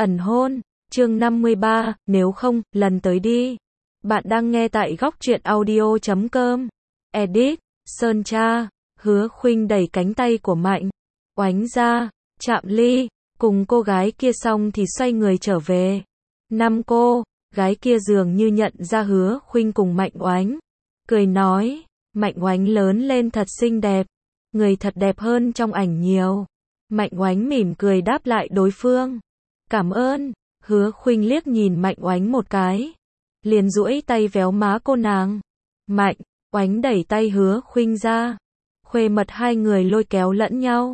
Ẩn hôn, chương 53, nếu không, lần tới đi. Bạn đang nghe tại góc truyện audio.com. Edit, Sơn Tra, Hứa Khuynh đẩy cánh tay của Mạnh Oánh ra, chạm ly, cùng cô gái kia xong thì xoay người trở về. Cô gái kia dường như nhận ra Hứa Khuynh cùng Mạnh Oánh, cười nói, Mạnh Oánh lớn lên thật xinh đẹp, người thật đẹp hơn trong ảnh nhiều. Mạnh Oánh mỉm cười đáp lại đối phương. Cảm ơn. Hứa Khuynh liếc nhìn Mạnh Oánh một cái, liền duỗi tay véo má cô nàng. Mạnh Oánh đẩy tay Hứa Khuynh ra, khuê mật hai người lôi kéo lẫn nhau.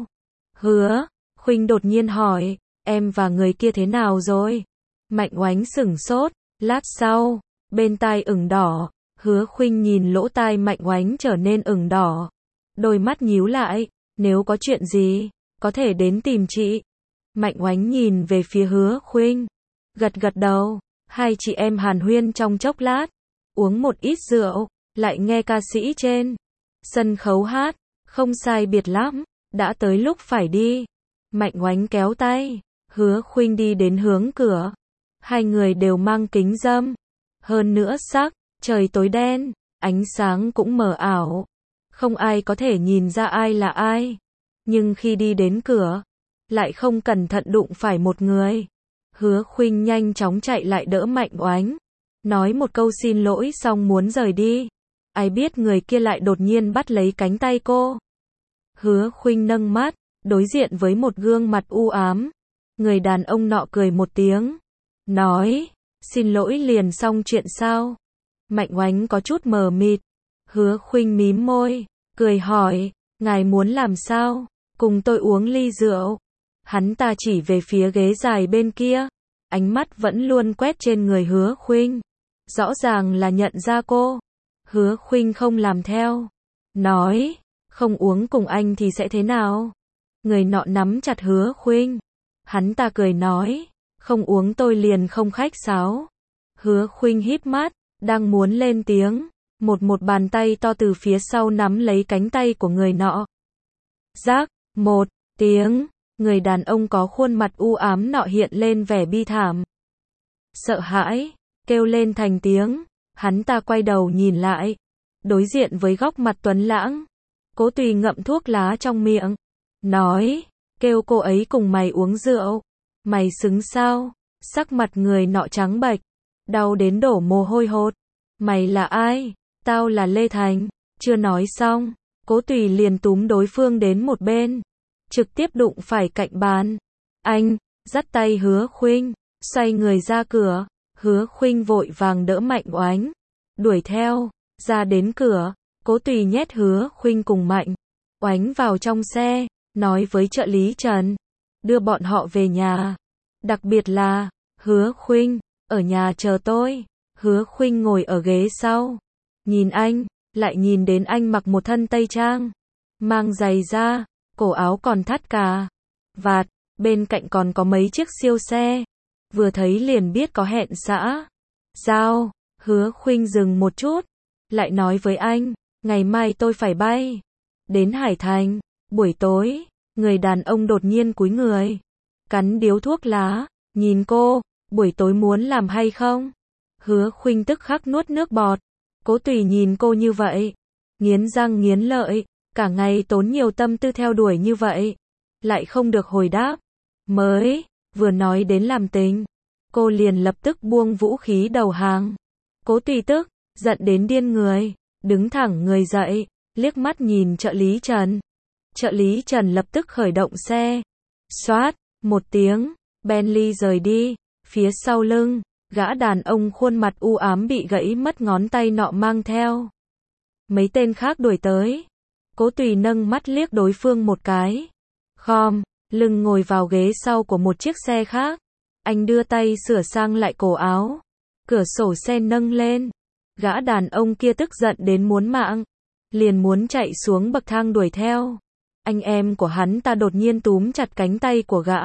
Hứa Khuynh đột nhiên hỏi, em và người kia thế nào rồi? Mạnh Oánh sửng sốt, lát sau, bên tai ửng đỏ, Hứa Khuynh nhìn lỗ tai Mạnh Oánh trở nên ửng đỏ, đôi mắt nhíu lại, nếu có chuyện gì, có thể đến tìm chị. Mạnh Oánh nhìn về phía Hứa Khuynh, gật gật đầu. Hai chị em hàn huyên trong chốc lát, uống một ít rượu, lại nghe ca sĩ trên sân khấu hát, không sai biệt lắm, đã tới lúc phải đi. Mạnh Oánh kéo tay Hứa Khuynh đi đến hướng cửa. Hai người đều mang kính râm, hơn nữa sắc trời tối đen, ánh sáng cũng mờ ảo, không ai có thể nhìn ra ai là ai. Nhưng khi đi đến cửa, lại không cẩn thận đụng phải một người. Hứa Khuynh nhanh chóng chạy lại đỡ Mạnh Oánh, nói một câu xin lỗi xong muốn rời đi. Ai biết người kia lại đột nhiên bắt lấy cánh tay cô. Hứa Khuynh nâng mắt, đối diện với một gương mặt u ám. Người đàn ông nọ cười một tiếng, nói, xin lỗi liền xong chuyện sao? Mạnh Oánh có chút mờ mịt. Hứa Khuynh mím môi, cười hỏi, ngài muốn làm sao? Cùng tôi uống ly rượu. Hắn ta chỉ về phía ghế dài bên kia, ánh mắt vẫn luôn quét trên người Hứa Khuynh, rõ ràng là nhận ra cô. Hứa Khuynh không làm theo, nói, không uống cùng anh thì sẽ thế nào? Người nọ nắm chặt Hứa Khuynh, hắn ta cười nói, không uống tôi liền không khách sáo. Hứa Khuynh híp mắt, đang muốn lên tiếng, một bàn tay to từ phía sau nắm lấy cánh tay của người nọ. Rắc, một tiếng, người đàn ông có khuôn mặt u ám nọ hiện lên vẻ bi thảm, sợ hãi, kêu lên thành tiếng. Hắn ta quay đầu nhìn lại, đối diện với góc mặt tuấn lãng, Cố Tùy ngậm thuốc lá trong miệng, nói, kêu cô ấy cùng mày uống rượu, mày xứng sao? Sắc mặt người nọ trắng bệch, đau đến đổ mồ hôi hột. Mày là ai? Tao là Lê Thành. Chưa nói xong, Cố Tùy liền túm đối phương đến một bên, trực tiếp đụng phải cạnh bàn. Anh, dắt tay Hứa Khuynh, xoay người ra cửa. Hứa Khuynh vội vàng đỡ Mạnh Oánh, đuổi theo, ra đến cửa, Cố Tùy nhét Hứa Khuynh cùng Mạnh Oánh vào trong xe, nói với trợ lý Trần, đưa bọn họ về nhà. Đặc biệt là, Hứa Khuynh, ở nhà chờ tôi. Hứa Khuynh ngồi ở ghế sau, nhìn anh, lại nhìn đến anh mặc một thân tây trang, mang giày da, cổ áo còn thắt cà vạt, bên cạnh còn có mấy chiếc siêu xe. Vừa thấy liền biết có hẹn xã giao. Hứa Khuynh dừng một chút, lại nói với anh, ngày mai tôi phải bay đến Hải Thành, buổi tối. Người đàn ông đột nhiên cúi người, cắn điếu thuốc lá, nhìn cô, buổi tối muốn làm hay không? Hứa Khuynh tức khắc nuốt nước bọt. Cố Tùy nhìn cô như vậy, nghiến răng nghiến lợi, cả ngày tốn nhiều tâm tư theo đuổi như vậy, lại không được hồi đáp. Mới vừa nói đến làm tình, cô liền lập tức buông vũ khí đầu hàng. Cố Tùy tức giận đến điên người, đứng thẳng người dậy, liếc mắt nhìn trợ lý Trần. Trợ lý Trần lập tức khởi động xe. Xoát, một tiếng, Bentley rời đi. Phía sau lưng, gã đàn ông khuôn mặt u ám bị gãy mất ngón tay nọ mang theo mấy tên khác đuổi tới. Cố Tùy nâng mắt liếc đối phương một cái, khom lưng ngồi vào ghế sau của một chiếc xe khác. Anh đưa tay sửa sang lại cổ áo, cửa sổ xe nâng lên. Gã đàn ông kia tức giận đến muốn mạng, liền muốn chạy xuống bậc thang đuổi theo. Anh em của hắn ta đột nhiên túm chặt cánh tay của gã,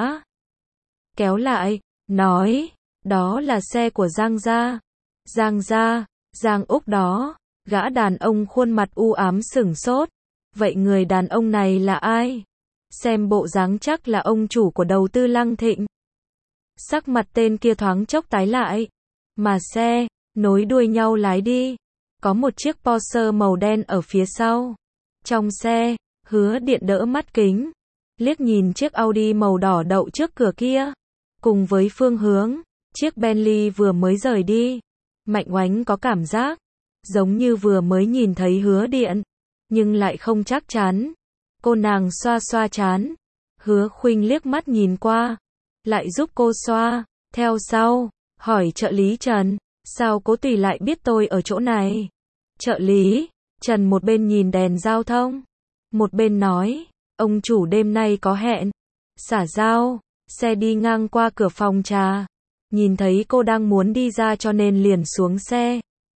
kéo lại, nói, đó là xe của Giang gia. Giang gia, Giang Úc đó. Gã đàn ông khuôn mặt u ám sửng sốt. Vậy người đàn ông này là ai? Xem bộ dáng chắc là ông chủ của đầu tư Lăng Thịnh. Sắc mặt tên kia thoáng chốc tái lại. Mà xe, nối đuôi nhau lái đi. Có một chiếc Porsche màu đen ở phía sau. Trong xe, Hứa Điện đỡ mắt kính. Liếc nhìn chiếc Audi màu đỏ đậu trước cửa kia. Cùng với phương hướng, chiếc Bentley vừa mới rời đi. Mạnh Oánh có cảm giác, giống như vừa mới nhìn thấy Hứa Điện. Nhưng lại không chắc chắn. Cô nàng xoa xoa trán. Hứa Khuynh liếc mắt nhìn qua. Lại giúp cô xoa. Theo sau, hỏi trợ lý Trần. Sao Cố Tùy lại biết tôi ở chỗ này? Trợ lý Trần một bên nhìn đèn giao thông, một bên nói, ông chủ đêm nay có hẹn. Xả giao, xe đi ngang qua cửa phòng trà. Nhìn thấy cô đang muốn đi ra cho nên liền xuống xe.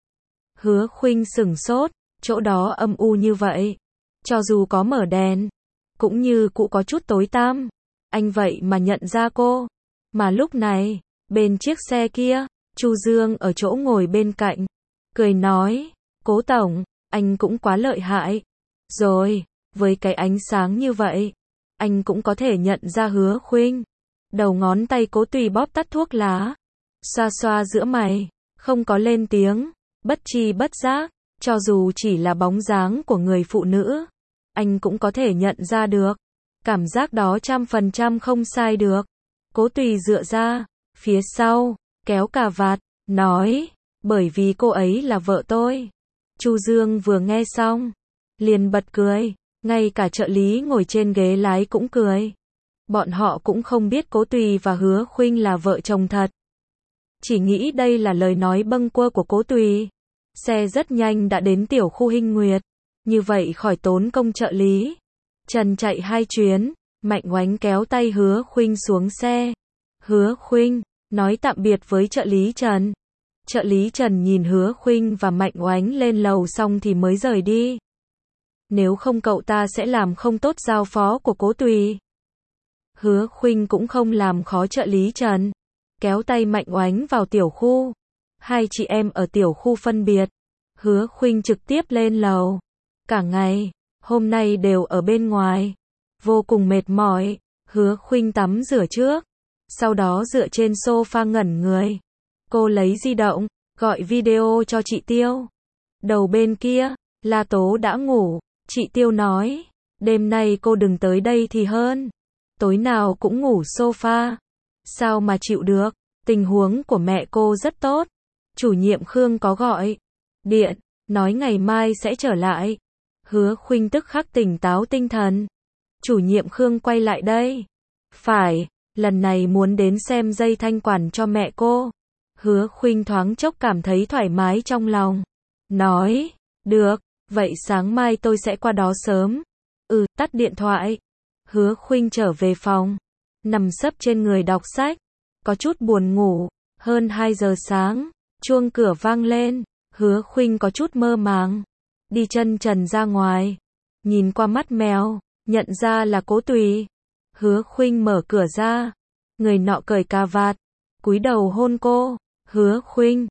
Hứa Khuynh sửng sốt, chỗ đó âm u như vậy. Cho dù có mở đèn, cũng như cũ có chút tối tăm. Anh vậy mà nhận ra cô. Mà lúc này, bên chiếc xe kia, Chu Dương ở chỗ ngồi bên cạnh. Cười nói, Cố tổng, anh cũng quá lợi hại. Rồi, với cái ánh sáng như vậy, anh cũng có thể nhận ra Hứa Khuynh. Đầu ngón tay Cố Tùy bóp tắt thuốc lá. Xoa xoa giữa mày, không có lên tiếng. Bất tri bất giác, cho dù chỉ là bóng dáng của người phụ nữ, anh cũng có thể nhận ra được. Cảm giác đó 100% không sai được. Cố Tùy dựa ra, phía sau, kéo cà vạt, nói, bởi vì cô ấy là vợ tôi. Chu Dương vừa nghe xong, liền bật cười, ngay cả trợ lý ngồi trên ghế lái cũng cười. Bọn họ cũng không biết Cố Tùy và Hứa Khuynh là vợ chồng thật. Chỉ nghĩ đây là lời nói bâng quơ của Cố Tùy. Xe rất nhanh đã đến tiểu khu Hinh Nguyệt. Như vậy khỏi tốn công trợ lý. Trần chạy 2 chuyến, Mạnh Oánh kéo tay Hứa Khuynh xuống xe. Hứa Khuynh nói tạm biệt với trợ lý Trần. Trợ lý Trần nhìn Hứa Khuynh và Mạnh Oánh lên lầu xong thì mới rời đi. Nếu không cậu ta sẽ làm không tốt giao phó của Cố Tùy. Hứa Khuynh cũng không làm khó trợ lý Trần. Kéo tay Mạnh Oánh vào tiểu khu. Hai chị em ở tiểu khu phân biệt. Hứa Khuynh trực tiếp lên lầu. Cả ngày, hôm nay đều ở bên ngoài. Vô cùng mệt mỏi. Hứa Khuynh tắm rửa trước. Sau đó dựa trên sofa ngẩn người. Cô lấy di động, gọi video cho chị Tiêu. Đầu bên kia, La Tố đã ngủ. Chị Tiêu nói, đêm nay cô đừng tới đây thì hơn. Tối nào cũng ngủ sofa. Sao mà chịu được, tình huống của mẹ cô rất tốt. Chủ nhiệm Khương có gọi điện, nói ngày mai sẽ trở lại. Hứa Khuynh tức khắc tỉnh táo tinh thần. Chủ nhiệm Khương quay lại đây. Phải, lần này muốn đến xem dây thanh quản cho mẹ cô. Hứa Khuynh thoáng chốc cảm thấy thoải mái trong lòng. Nói, được, vậy sáng mai tôi sẽ qua đó sớm. Tắt điện thoại. Hứa Khuynh trở về phòng. Nằm sấp trên người đọc sách. Có chút buồn ngủ. Hơn 2 giờ sáng, chuông cửa vang lên. Hứa Khuynh có chút mơ màng. Đi chân trần ra ngoài. Nhìn qua mắt mèo, nhận ra là Cố Tùy. Hứa Khuynh mở cửa ra. Người nọ cởi cà vạt, cúi đầu hôn cô. Hứa Khuynh,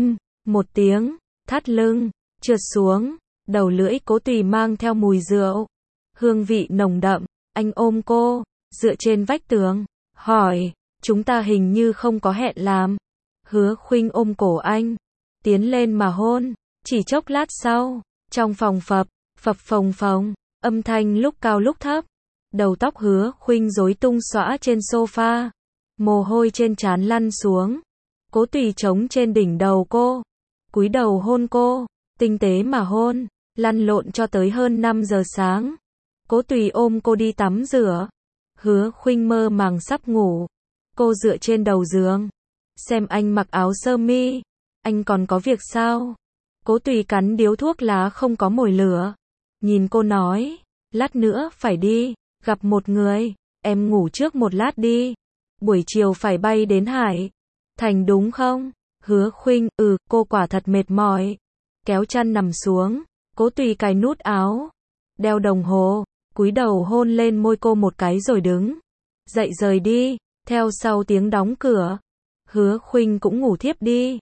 một tiếng, thắt lưng, trượt xuống. Đầu lưỡi Cố Tùy mang theo mùi rượu. Hương vị nồng đậm. Anh ôm cô, dựa trên vách tường. Hỏi, chúng ta hình như không có hẹn làm. Hứa Khuynh ôm cổ anh. Tiến lên mà hôn. Chỉ chốc lát sau, trong phòng phập phồng phồng. Âm thanh lúc cao lúc thấp. Đầu tóc Hứa Khuynh rối tung xõa trên sofa. Mồ hôi trên trán lăn xuống. Cố Tùy trống trên đỉnh đầu cô. Cúi đầu hôn cô. Tinh tế mà hôn. Lăn lộn cho tới hơn 5 giờ sáng. Cố Tùy ôm cô đi tắm rửa. Hứa Khuynh mơ màng sắp ngủ. Cô dựa trên đầu giường. Xem anh mặc áo sơ mi. Anh còn có việc sao? Cố Tùy cắn điếu thuốc lá không có mồi lửa. Nhìn cô nói. Lát nữa phải đi. Gặp một người. Em ngủ trước một lát đi. Buổi chiều phải bay đến Hải Thành đúng không? Hứa Khuynh, cô quả thật mệt mỏi. Kéo chăn nằm xuống. Cố Tùy cài nút áo. Đeo đồng hồ. Cúi đầu hôn lên môi cô một cái rồi đứng dậy rời đi. Theo sau tiếng đóng cửa. Hứa Khuynh cũng ngủ thiếp đi.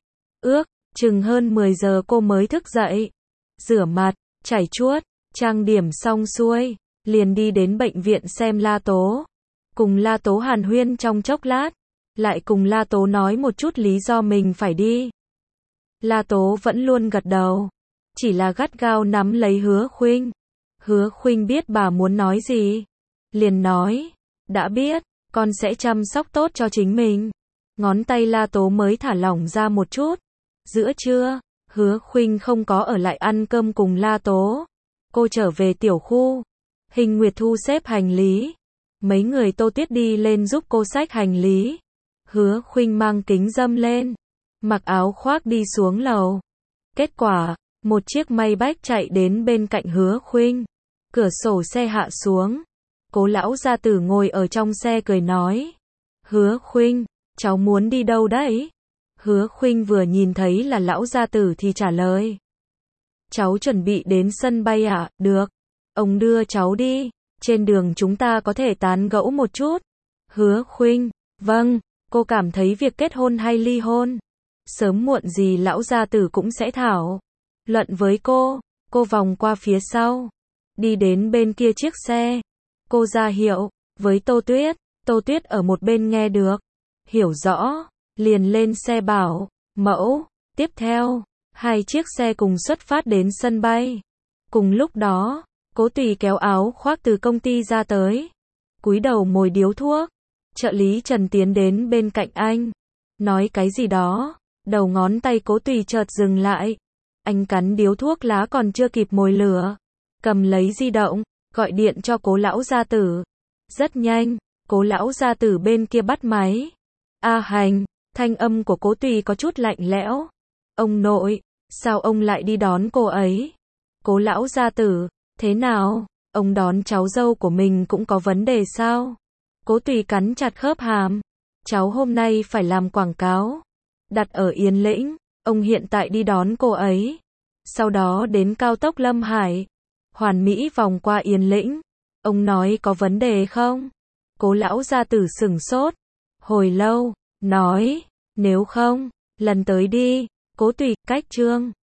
Chừng hơn 10 giờ cô mới thức dậy. Rửa mặt, chải chuốt, trang điểm xong xuôi. Liền đi đến bệnh viện xem La Tố. Cùng La Tố hàn huyên trong chốc lát. lại cùng La Tố nói một chút lý do mình phải đi. La Tố vẫn luôn gật đầu, chỉ là gắt gao nắm lấy Hứa Khuynh. Hứa Khuynh biết bà muốn nói gì, liền nói, đã biết, con sẽ chăm sóc tốt cho chính mình. Ngón tay La Tố mới thả lỏng ra một chút. Giữa trưa, Hứa Khuynh không có ở lại ăn cơm cùng La Tố. Cô trở về tiểu khu. Hình Nguyệt thu xếp hành lý. Mấy người Tô Tuyết đi lên giúp cô xách hành lý. Hứa Khuynh mang kính râm lên, mặc áo khoác đi xuống lầu. Kết quả, một chiếc Maybach chạy đến bên cạnh Hứa Khuynh. Cửa sổ xe hạ xuống. Cố lão gia tử ngồi ở trong xe cười nói. Hứa Khuynh, cháu muốn đi đâu đấy? Hứa Khuynh vừa nhìn thấy là lão gia tử thì trả lời. Cháu chuẩn bị đến sân bay ạ, được. Ông đưa cháu đi, trên đường chúng ta có thể tán gẫu một chút. Hứa Khuynh, vâng, cô cảm thấy việc kết hôn hay ly hôn, sớm muộn gì lão gia tử cũng sẽ thảo luận với cô. Cô vòng qua phía sau, đi đến bên kia chiếc xe. Cô ra hiệu với Tô Tuyết. Tô Tuyết ở một bên nghe được, hiểu rõ, liền lên xe bảo mẫu. Tiếp theo, hai chiếc xe cùng xuất phát đến sân bay. Cùng lúc đó, Cố Tùy kéo áo khoác từ công ty ra tới, cúi đầu mồi điếu thuốc. Trợ lý Trần tiến đến bên cạnh anh, nói cái gì đó. Đầu ngón tay Cố Tùy chợt dừng lại. Anh cắn điếu thuốc lá còn chưa kịp mồi lửa, cầm lấy di động, gọi điện cho Cố lão gia tử. Rất nhanh, Cố lão gia tử bên kia bắt máy. A Hành, thanh âm của Cố Tùy có chút lạnh lẽo. Ông nội, sao ông lại đi đón cô ấy? Cố lão gia tử, thế nào? Ông đón cháu dâu của mình cũng có vấn đề sao? Cố Tùy cắn chặt khớp hàm. Cháu hôm nay phải làm quảng cáo, đặt ở Yên Lĩnh. Ông hiện tại đi đón cô ấy, sau đó đến cao tốc Lâm Hải, Hoàn Mỹ vòng qua Yên Lĩnh. Ông nói có vấn đề không? Cố lão gia tử sửng sốt hồi lâu, nói, nếu không, lần tới đi. Cố Tùy, cách chương